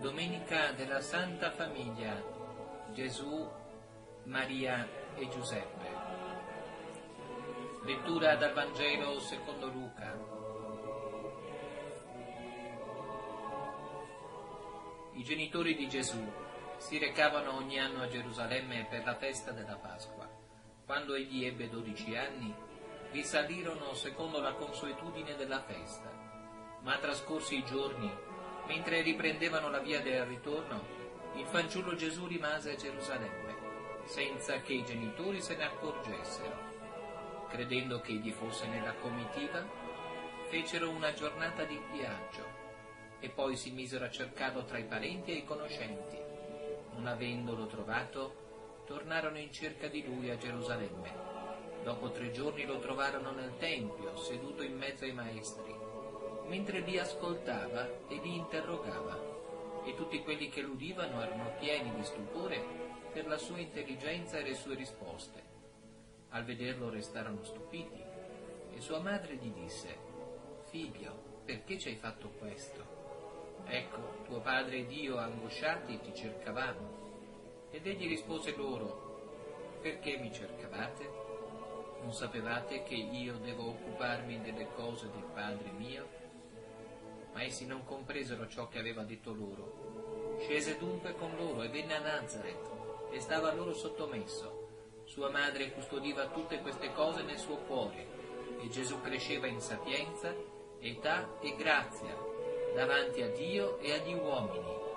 Domenica della Santa Famiglia, Gesù, Maria e Giuseppe. Lettura dal Vangelo secondo Luca. I genitori di Gesù si recavano ogni anno a Gerusalemme per la festa della Pasqua. Quando egli ebbe 12 anni, vi salirono secondo la consuetudine della festa. Ma trascorsi i giorni, mentre riprendevano la via del ritorno, il fanciullo Gesù rimase a Gerusalemme, senza che i genitori se ne accorgessero. Credendo che egli fosse nella comitiva, fecero una giornata di viaggio e poi si misero a cercarlo tra i parenti e i conoscenti. Non avendolo trovato, tornarono in cerca di lui a Gerusalemme. Dopo 3 giorni lo trovarono nel Tempio, seduto in mezzo ai maestri, mentre li ascoltava e li interrogava, e tutti quelli che l'udivano erano pieni di stupore per la sua intelligenza e le sue risposte. Al vederlo restarono stupiti, e sua madre gli disse: «Figlio, perché ci hai fatto questo? Ecco, tuo padre ed io, angosciati, ti cercavamo». Ed egli rispose loro: «Perché mi cercavate? Non sapevate che io devo occuparmi delle cose del Padre mio?» Ma essi non compresero ciò che aveva detto loro. Scese dunque con loro e venne a Nazaret e stava loro sottomesso. Sua madre custodiva tutte queste cose nel suo cuore, e Gesù cresceva in sapienza, età e grazia davanti a Dio e agli uomini.